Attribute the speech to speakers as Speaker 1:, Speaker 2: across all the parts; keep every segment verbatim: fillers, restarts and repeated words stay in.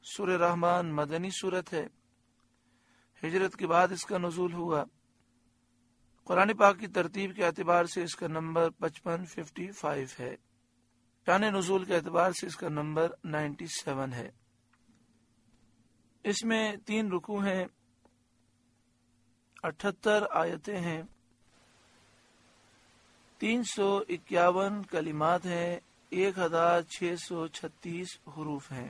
Speaker 1: سورہ رحمان مدنی صورت ہے، ہجرت کے بعد اس کا نزول ہوا۔ قرآن پاک کی ترتیب کے اعتبار سے اس کا نمبر پچپن ففٹی فائیو ہے، شان نزول کے اعتبار سے اس کا نمبر نائنٹی سیون ہے۔ اس میں تین رکوع ہیں، اٹھہتر آیتیں ہیں، تین سو اکیاون کلمات ہیں، ایک ہزار چھ سو چھتیس حروف ہیں۔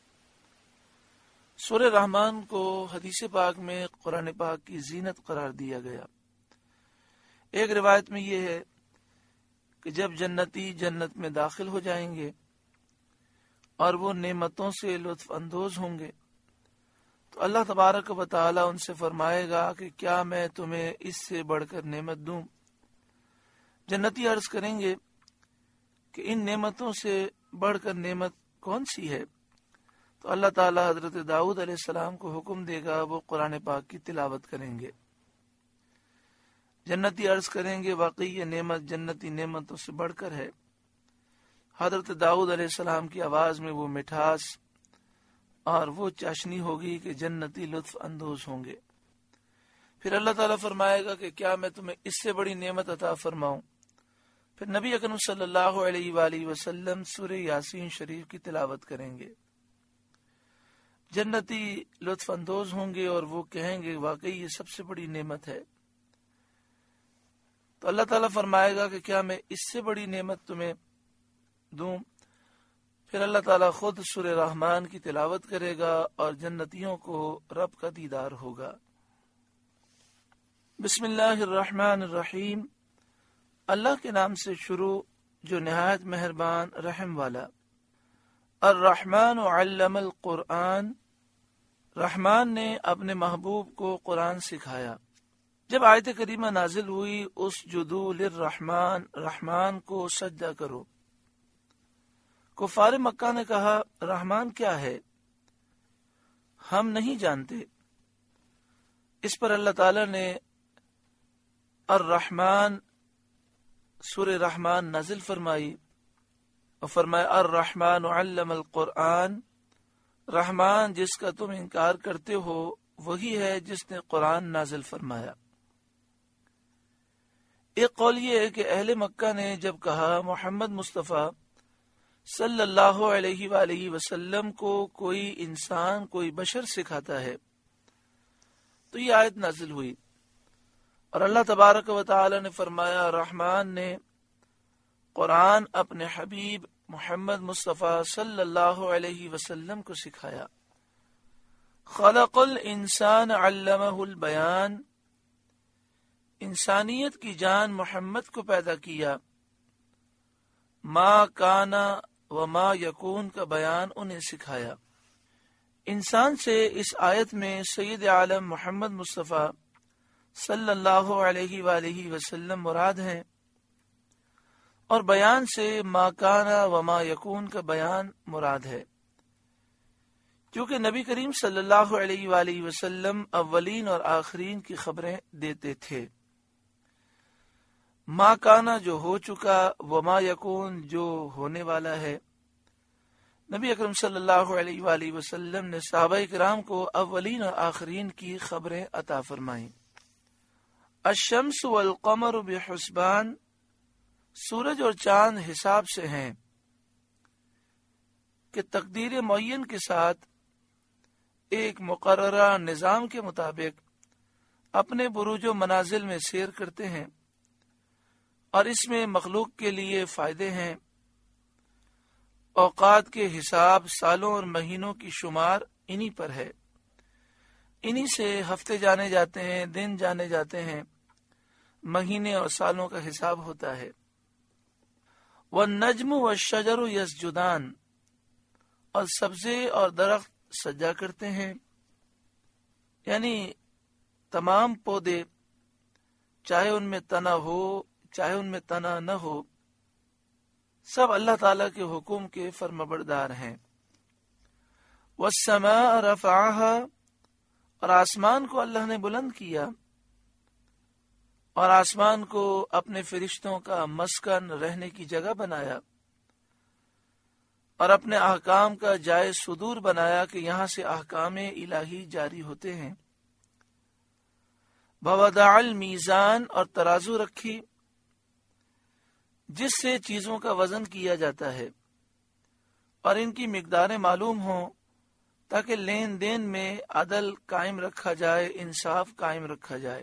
Speaker 1: سورہ رحمان کو حدیث پاک میں قرآن پاک کی زینت قرار دیا گیا۔ ایک روایت میں یہ ہے کہ جب جنتی جنت میں داخل ہو جائیں گے اور وہ نعمتوں سے لطف اندوز ہوں گے تو اللہ تبارک و تعالی ان سے فرمائے گا کہ کیا میں تمہیں اس سے بڑھ کر نعمت دوں؟ جنتی عرض کریں گے کہ ان نعمتوں سے بڑھ کر نعمت کون سی ہے؟ تو اللہ تعالی حضرت داؤد علیہ السلام کو حکم دے گا، وہ قرآن پاک کی تلاوت کریں گے۔ جنتی عرض کریں گے واقعی یہ نعمت جنتی نعمتوں سے بڑھ کر ہے۔ حضرت داؤد علیہ السلام کی آواز میں وہ مٹھاس اور وہ چاشنی ہوگی کہ جنتی لطف اندوز ہوں گے۔ پھر اللہ تعالیٰ فرمائے گا کہ کیا میں تمہیں اس سے بڑی نعمت عطا فرماؤں؟ پھر نبی اکرم صلی اللہ علیہ وآلہ وسلم سورہ یاسین شریف کی تلاوت کریں گے۔ جنتی لطف اندوز ہوں گے اور وہ کہیں گے واقعی یہ سب سے بڑی نعمت ہے۔ تو اللہ تعالیٰ فرمائے گا کہ کیا میں اس سے بڑی نعمت تمہیں دوں؟ پھر اللہ تعالیٰ خود سورہ رحمان کی تلاوت کرے گا اور جنتیوں کو رب کا دیدار ہوگا۔ بسم اللہ الرحمن الرحیم، اللہ کے نام سے شروع جو نہایت مہربان رحم والا۔ الرحمن علم القرآن، رحمان نے اپنے محبوب کو قرآن سکھایا۔ جب آیت کریمہ نازل ہوئی اسجدوا للرحمن، رحمان کو سجدہ کرو، کفار مکہ نے کہا رحمان کیا ہے؟ ہم نہیں جانتے۔ اس پر اللہ تعالی نے الرحمن سورہ رحمان نازل فرمائی اور فرمایا الرحمن علم القرآن، رحمان جس کا تم انکار کرتے ہو وہی ہے جس نے قرآن نازل فرمایا۔ ایک قول یہ ہے کہ اہل مکہ نے جب کہا محمد مصطفیٰ صلی اللہ علیہ وآلہ وسلم کو کوئی انسان کوئی بشر سکھاتا ہے تو یہ آیت نازل ہوئی، اور اللہ تبارک و تعالی نے فرمایا رحمان نے قرآن اپنے حبیب محمد مصطفیٰ صلی اللہ علیہ وسلم کو سکھایا۔ خلق الانسان علمہ البیان، انسانیت کی جان محمد کو پیدا کیا۔ ما کانا و ما یکون کا بیان انہیں سکھایا۔ انسان سے اس آیت میں سید عالم محمد مصطفیٰ صلی اللہ علیہ وآلہ وسلم مراد ہیں، اور بیان سے ما کانا و ما یکون کا بیان مراد ہے، کیونکہ نبی کریم صلی اللہ علیہ وآلہ وسلم اولین اور آخرین کی خبریں دیتے تھے۔ ما کانا جو ہو چکا، وما یکون جو ہونے والا ہے۔ نبی اکرم صلی اللہ علیہ وآلہ وسلم نے صحابہ کرام کو اولین اور آخرین کی خبریں عطا فرمائیں۔ الشمس والقمر بحسبان، سورج اور چاند حساب سے ہیں کہ تقدیر معین کے ساتھ ایک مقررہ نظام کے مطابق اپنے بروج و منازل میں سیر کرتے ہیں، اور اس میں مخلوق کے لیے فائدے ہیں۔ اوقات کے حساب، سالوں اور مہینوں کی شمار انہی پر ہے، انہی سے ہفتے جانے جاتے ہیں، دن جانے جاتے ہیں، مہینے اور سالوں کا حساب ہوتا ہے۔ والنجم والشجر یسجدان، اور سبزے اور درخت سجدہ کرتے ہیں، یعنی تمام پودے چاہے ان میں تنا ہو چاہے ان میں تنا نہ ہو، سب اللہ تعالیٰ کے حکم کے فرمانبردار ہیں۔ والسماء رفعها، اور آسمان کو اللہ نے بلند کیا، اور آسمان کو اپنے فرشتوں کا مسکن رہنے کی جگہ بنایا۔ اور اپنے احکام کا جائے صدور بنایا کہ یہاں سے احکام الہی جاری ہوتے ہیں۔ بوضع المیزان، اور ترازو رکھی جس سے چیزوں کا وزن کیا جاتا ہے اور ان کی مقداریں معلوم ہوں، تاکہ لین دین میں عدل قائم رکھا جائے، انصاف قائم رکھا جائے۔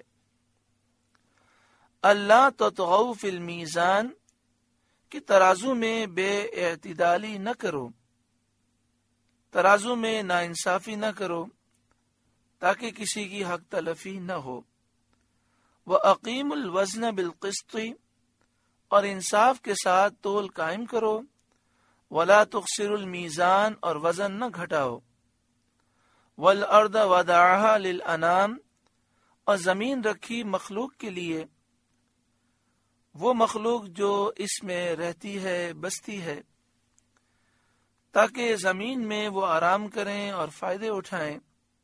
Speaker 1: اللہ تطغوا فی المیزان، کہ ترازو میں بے اعتدالی نہ کرو، ترازو میں ناانصافی نہ کرو، تاکہ کسی کی حق تلفی نہ ہو۔ وَأَقِیمُوا الْوَزْنَ بِالْقِسْطِ، اور انصاف کے ساتھ تول قائم کرو۔ وَلَا تُخْسِرُوا الْمِیزَان، اور وزن نہ گھٹاؤ۔ وَالْأَرْضَ وَضَعَهَا لِلْأَنَامِ، اور زمین رکھی مخلوق کے لیے، وہ مخلوق جو اس میں رہتی ہے، بستی ہے، تاکہ زمین میں وہ آرام کریں اور فائدے اٹھائیں۔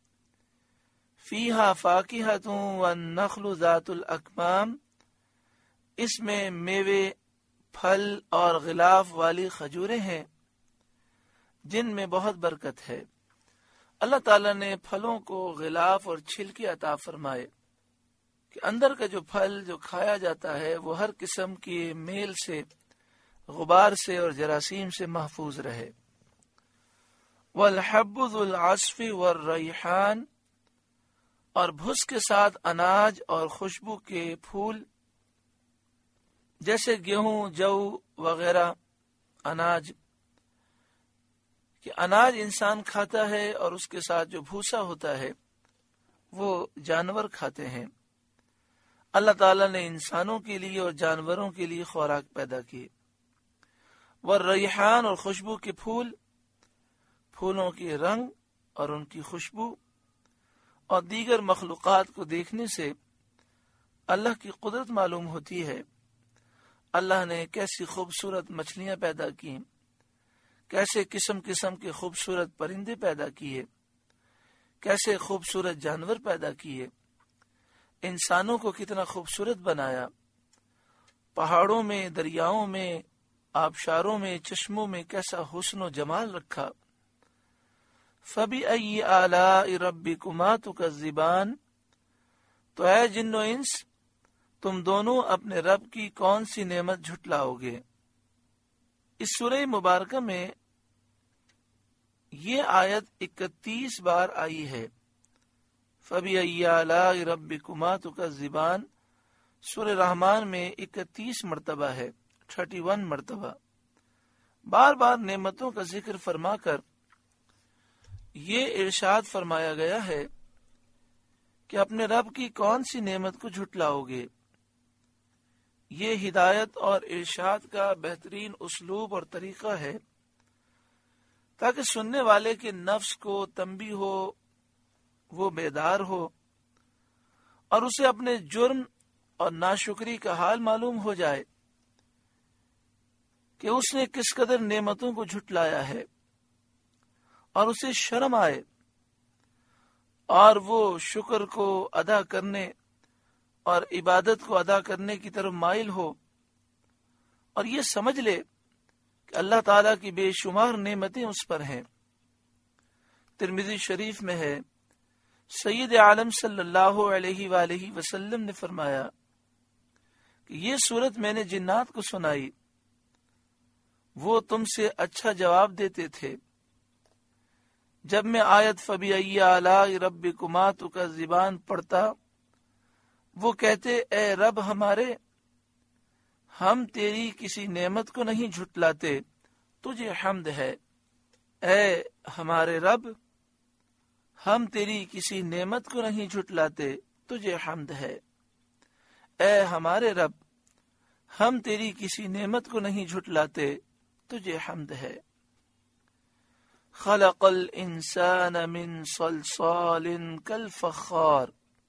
Speaker 1: فیہا فاکہۃ والنخل ذات الاکمام، اس میں میوے، پھل اور غلاف والی کھجوریں ہیں جن میں بہت برکت ہے۔ اللہ تعالیٰ نے پھلوں کو غلاف اور چھلکے عطا فرمائے کہ اندر کا جو پھل جو کھایا جاتا ہے وہ ہر قسم کی میل سے، غبار سے اور جراثیم سے محفوظ رہے۔ والحب ذو العصف والریحان، اور بھس کے ساتھ اناج اور خوشبو کے پھول، جیسے گیہوں، جو وغیرہ اناج، کہ اناج انسان کھاتا ہے اور اس کے ساتھ جو بھوسا ہوتا ہے وہ جانور کھاتے ہیں۔ اللہ تعالیٰ نے انسانوں کے لیے اور جانوروں کے لیے خوراک پیدا کی۔ والریحان، اور خوشبو کے پھول، پھولوں کے رنگ اور ان کی خوشبو اور دیگر مخلوقات کو دیکھنے سے اللہ کی قدرت معلوم ہوتی ہے۔ اللہ نے کیسی خوبصورت مچھلیاں پیدا کی، کیسے قسم قسم کے خوبصورت پرندے پیدا کیے، کیسے خوبصورت جانور پیدا کیے، انسانوں کو کتنا خوبصورت بنایا، پہاڑوں میں، دریاؤں میں، آبشاروں میں، چشموں میں کیسا حسن و جمال رکھا۔ فَبِأَيِّ آلَاءِ رَبِّكُمَا تُكَذِّبَانِ، تو اے جن و انس، تم دونوں اپنے رب کی کون سی نعمت جھٹلاؤ گے۔ اس سورہ مبارکہ میں یہ آیت اکتیس بار آئی ہے۔ فَبِأَيِّ آلَاءِ رَبِّكُمَا تُكَذِّبَانِ سورہ رحمان میں اکتیس مرتبہ ہے، تھرٹی ون مرتبہ، بار بار نعمتوں کا ذکر فرما کر یہ ارشاد فرمایا گیا ہے کہ اپنے رب کی کون سی نعمت کو جھٹلاؤ گے۔ یہ ہدایت اور ارشاد کا بہترین اسلوب اور طریقہ ہے تاکہ سننے والے کے نفس کو تنبیہ ہو، وہ بیدار ہو اور اسے اپنے جرم اور ناشکری کا حال معلوم ہو جائے کہ اس نے کس قدر نعمتوں کو جھٹلایا ہے، اور اسے شرم آئے اور وہ شکر کو ادا کرنے اور عبادت کو ادا کرنے کی طرف مائل ہو، اور یہ سمجھ لے کہ اللہ تعالیٰ کی بے شمار نعمتیں اس پر ہیں۔ ترمذی شریف میں ہے، سید عالم صلی اللہ علیہ وآلہ وسلم نے فرمایا کہ یہ سورت میں نے جنات کو سنائی، وہ تم سے اچھا جواب دیتے تھے۔ جب میں آیت فَبِأَيِّ آلَاءِ رَبِّكُمَا تُكَذِّبَانِ پڑھتا، وہ کہتے، اے رب ہمارے، ہم تیری کسی نعمت کو نہیں جھٹلاتے، تجھے حمد ہے۔ اے ہمارے رب، ہم تیری کسی نعمت کو نہیں جھٹلاتے، تجھے حمد ہے۔ اے ہمارے رب، ہم تیری کسی نعمت کو نہیں جھٹلاتے، تجھے حمد ہے۔ خلق الانسان من صلصال کالفخار،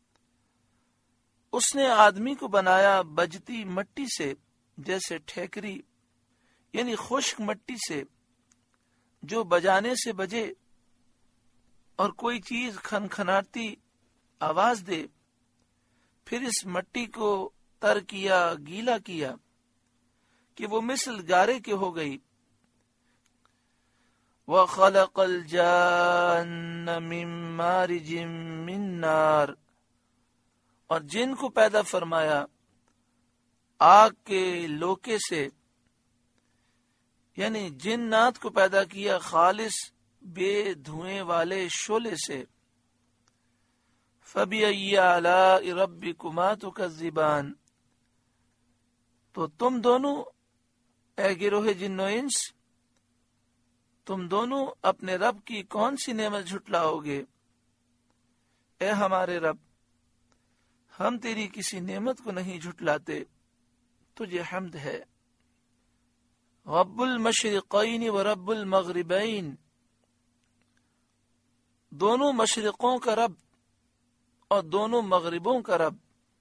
Speaker 1: اس نے آدمی کو بنایا بجتی مٹی سے، جیسے ٹھیکری، یعنی خشک مٹی سے جو بجانے سے بجے اور کوئی چیز کھنکھناتی آواز دے، پھر اس مٹی کو تر کیا، گیلا کیا کہ وہ مثل گارے کے ہو گئی، وَخَلَقَ الْجَانَّ مِن مَّارِجٍ مِّن نَّارٍ، اور جن کو پیدا فرمایا آگ کے لوکے سے، یعنی جنات کو پیدا کیا خالص بے دھوئیں والے شعلے سے۔ فَبِأَيِّ آلَاءِ رَبِّكُمَا تُكَذِّبَانِ، تو تم دونوں اے گروہ جن و انس، تم دونوں اپنے رب کی کون سی نعمت جھٹلاؤ گے؟ اے ہمارے رب، ہم تیری کسی نعمت کو نہیں جھٹلاتے، تجھے حمد ہے۔ رب المشرقین و رب المغربین، دونوں مشرقوں کا رب اور دونوں مغربوں کا رب۔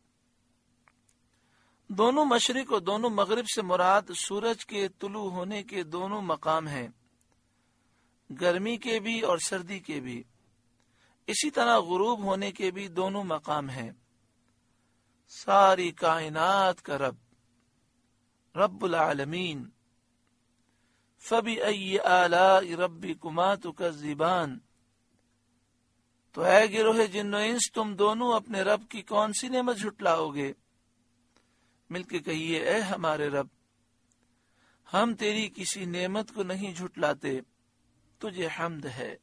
Speaker 1: دونوں مشرق اور دونوں مغرب سے مراد سورج کے طلوع ہونے کے دونوں مقام ہیں، گرمی کے بھی اور سردی کے بھی۔ اسی طرح غروب ہونے کے بھی دونوں مقام ہیں۔ ساری کائنات کا رب، رب العالمین۔ فَبِأَيِّ آلَاءِ رَبِّكُمَا تُكَذِّبَانِ، تو اے گروہ جن و انس، تم دونوں اپنے رب کی کون سی نعمت جھٹلاؤ گے؟ مل کے کہیے، اے ہمارے رب، ہم تیری کسی نعمت کو نہیں جھٹلاتے، تجھے حمد ہے۔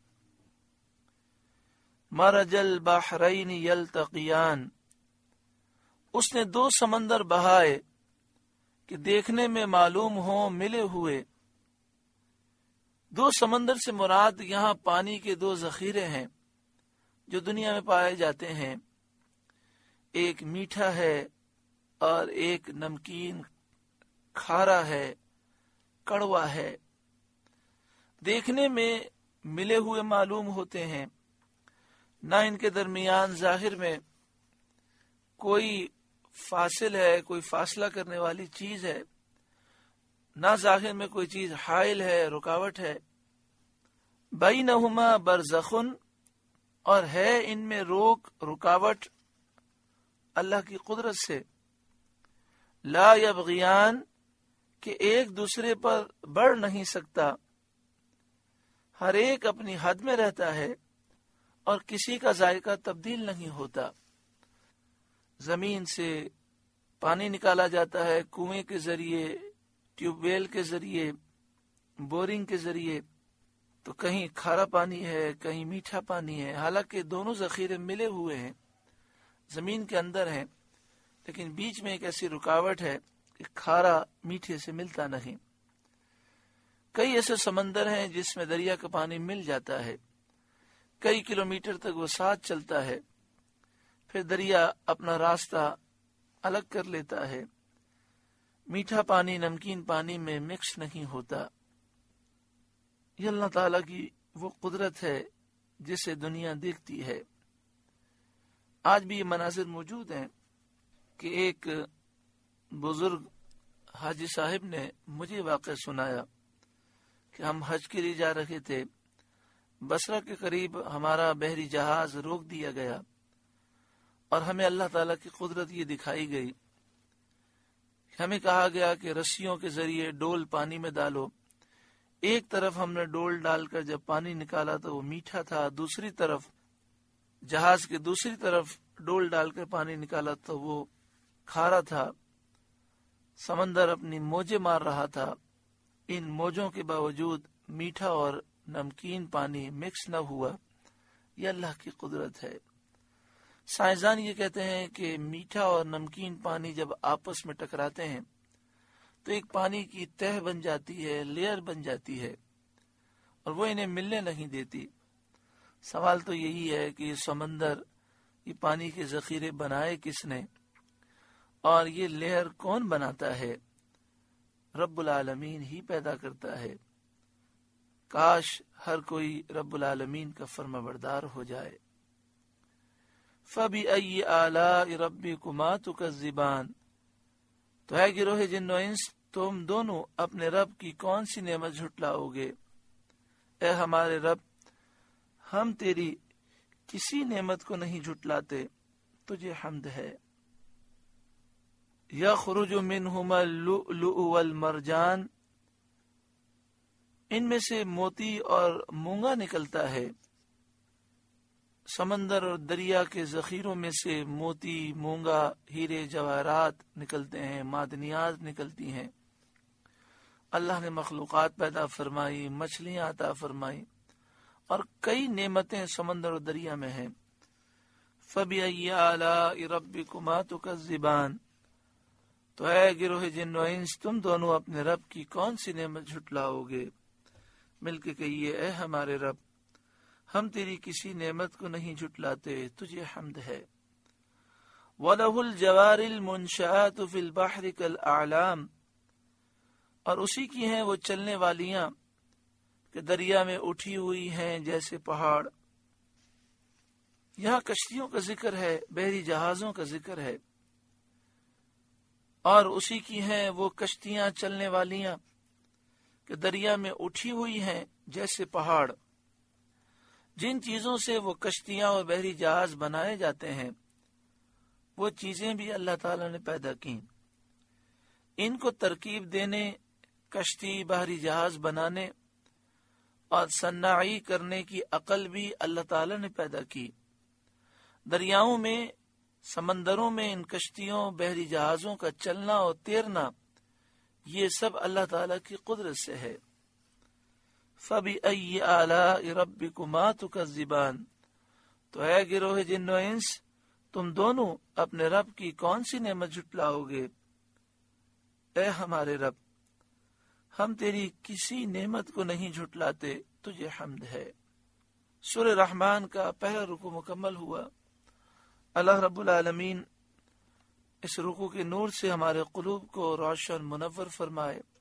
Speaker 1: مرج البحرین یلتقیان، اس نے دو سمندر بہائے کہ دیکھنے میں معلوم ہوں ملے ہوئے۔ دو سمندر سے مراد یہاں پانی کے دو ذخیرے ہیں جو دنیا میں پائے جاتے ہیں، ایک میٹھا ہے اور ایک نمکین کھارا ہے، کڑوا ہے۔ دیکھنے میں ملے ہوئے معلوم ہوتے ہیں، نہ ان کے درمیان ظاہر میں کوئی فاصل ہے، کوئی فاصلہ کرنے والی چیز ہے، نہ ظاہر میں کوئی چیز حائل ہے، رکاوٹ ہے۔ بینہما برزخن، اور ہے ان میں روک رکاوٹ اللہ کی قدرت سے۔ لا یبغیان، کہ ایک دوسرے پر بڑھ نہیں سکتا، ہر ایک اپنی حد میں رہتا ہے اور کسی کا ذائقہ تبدیل نہیں ہوتا۔ زمین سے پانی نکالا جاتا ہے کنویں کے ذریعے، ٹیوب ویل کے ذریعے، بورنگ کے ذریعے، تو کہیں کھارا پانی ہے، کہیں میٹھا پانی ہے، حالانکہ دونوں ذخیرے ملے ہوئے ہیں، زمین کے اندر ہیں، لیکن بیچ میں ایک ایسی رکاوٹ ہے کہ کھارا میٹھے سے ملتا نہیں۔ کئی ایسے سمندر ہیں جس میں دریا کا پانی مل جاتا ہے، کئی کلومیٹر تک وہ ساتھ چلتا ہے، پھر دریا اپنا راستہ الگ کر لیتا ہے۔ میٹھا پانی نمکین پانی میں مکس نہیں ہوتا۔ یہ اللہ تعالیٰ کی وہ قدرت ہے جسے دنیا دیکھتی ہے۔ آج بھی یہ مناظر موجود ہیں کہ ایک بزرگ حاجی صاحب نے مجھے واقعہ سنایا کہ ہم حج کے لیے جا رہے تھے، بصرہ کے قریب ہمارا بحری جہاز روک دیا گیا اور ہمیں اللہ تعالیٰ کی قدرت یہ دکھائی گئی۔ ہمیں کہا گیا کہ رسیوں کے ذریعے ڈول پانی میں ڈالو۔ ایک طرف ہم نے ڈول ڈال کر جب پانی نکالا تو وہ میٹھا تھا، دوسری طرف جہاز کے دوسری طرف ڈول ڈال کر پانی نکالا تو وہ کھارا تھا۔ سمندر اپنی موجیں مار رہا تھا، ان موجوں کے باوجود میٹھا اور نمکین پانی مکس نہ ہوا۔ یہ اللہ کی قدرت ہے۔ سائنسدان یہ کہتے ہیں کہ میٹھا اور نمکین پانی جب آپس میں ٹکراتے ہیں تو ایک پانی کی تہ بن جاتی ہے، لیئر بن جاتی ہے، اور وہ انہیں ملنے نہیں دیتی۔ سوال تو یہی ہے کہ یہ سمندر، یہ پانی کے ذخیرے بنائے کس نے اور یہ لیئر کون بناتا ہے؟ رب العالمین ہی پیدا کرتا ہے۔ کاش ہر کوئی رب العالمین کا فرما بردار ہو جائے۔ فَبِأَيِّ آلَاءِ رَبِّكُمَا تُكَذِّبَانِ، تو ہے گروہ جن و انس، تم دونوں اپنے رب کی کون سی نعمت جھٹلاؤ گے؟ اے ہمارے رب، ہم تیری کسی نعمت کو نہیں جھٹلاتے، تجھے حمد ہے۔ یخرج منہما اللؤلؤ والمرجان، ان میں سے موتی اور مونگا نکلتا ہے، سمندر اور دریا کے ذخیروں میں سے موتی، مونگا، ہیرے جواہرات نکلتے ہیں، معدنیات نکلتی ہیں۔ اللہ نے مخلوقات پیدا فرمائی، مچھلیاں عطا فرمائی، اور کئی نعمتیں سمندر اور دریا میں ہیں۔ فَبِأَيِّ آلَاءِ رَبِّكُمَا تُكَذِّبَانِ، تو اے گروہ جن و انس، تم دونوں اپنے رب کی کون سی نعمت جھٹلاؤ گے؟ مل کے کہیے، اے ہمارے رب، ہم تیری کسی نعمت کو نہیں جھٹلاتے، تجھے حمد ہے۔ وَلَهُ الْجَوَارِ الْمُنشَآتُ فِي الْبَحْرِ كَالْأَعْلَامِ، اور اسی کی ہیں وہ چلنے والیاں کہ دریا میں اٹھی ہوئی ہیں جیسے پہاڑ۔ یہاں کشتیوں کا ذکر ہے، بحری جہازوں کا ذکر ہے، اور اسی کی ہیں وہ کشتیاں چلنے والیاں کہ دریا میں اٹھی ہوئی ہیں جیسے پہاڑ۔ جن چیزوں سے وہ کشتیاں اور بحری جہاز بنائے جاتے ہیں، وہ چیزیں بھی اللہ تعالی نے پیدا کی۔ ان کو ترکیب دینے، کشتی، بحری جہاز بنانے اور صناعی کرنے کی عقل بھی اللہ تعالی نے پیدا کی۔ دریاؤں میں، سمندروں میں ان کشتیوں، بحری جہازوں کا چلنا اور تیرنا، یہ سب اللہ تعالی کی قدرت سے ہے۔ فَبِأَيِّ آلَاءِ رَبِّكُمَا تُكَذِّبَانِ، تو اے گروہ جن و انس، تم دونوں اپنے رب کی کون سی نعمت جھٹلاؤ گے؟ اے ہمارے رب، ہم تیری کسی نعمت کو نہیں جھٹلاتے، تجھے حمد ہے۔ سورہ رحمان کا پہلا رکوع مکمل ہوا۔ اللہ رب العالمین اس رکوع کے نور سے ہمارے قلوب کو روشن منور فرمائے۔